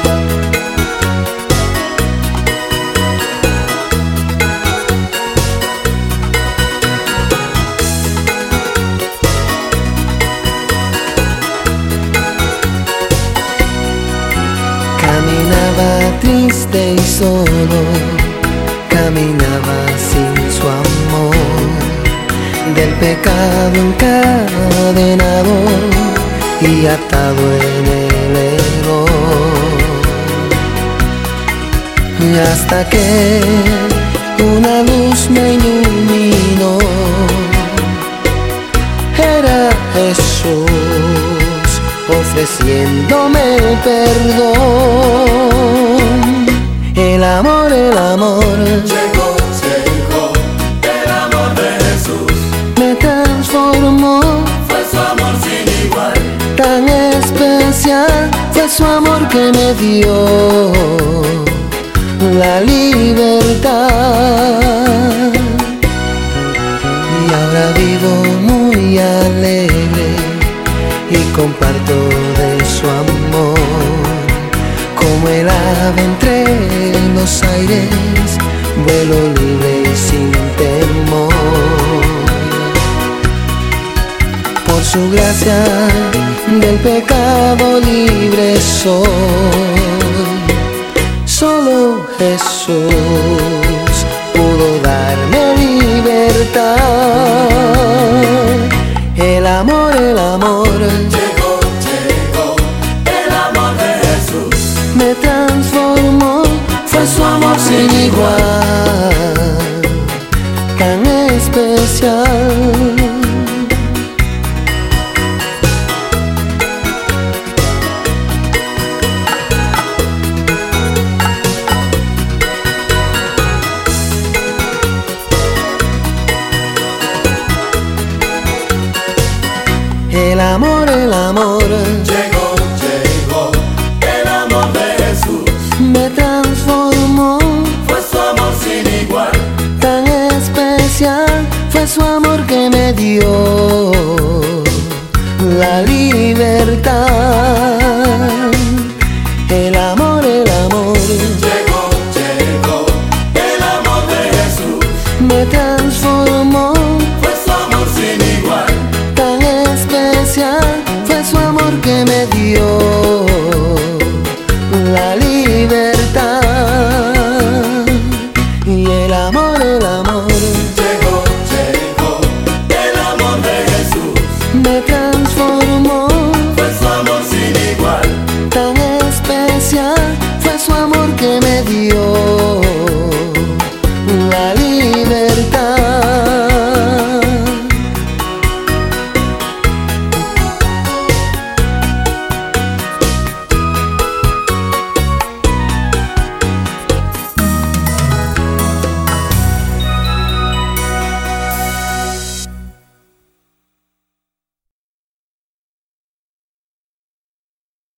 Caminaba triste y solo, caminaba sin su amor, del pecado encadenado y atado en el error. Y hasta que una luz me iluminó, era Jesús ofreciéndome el perdón. El amor llegó, el amor de Jesús me transformó. Fue su amor sin igual, Tan especial fue su amor que me dio la libertad. Y ahora vivo muy alegre y comparto de su amor, como el ave entre los aires, vuelo libre y sin temor. Por su gracia del pecado libre soy, solo Jesús pudo darme libertad. El amor llegó, el amor de Jesús me transformó. Fue su amor sin igual, tan especial. El amor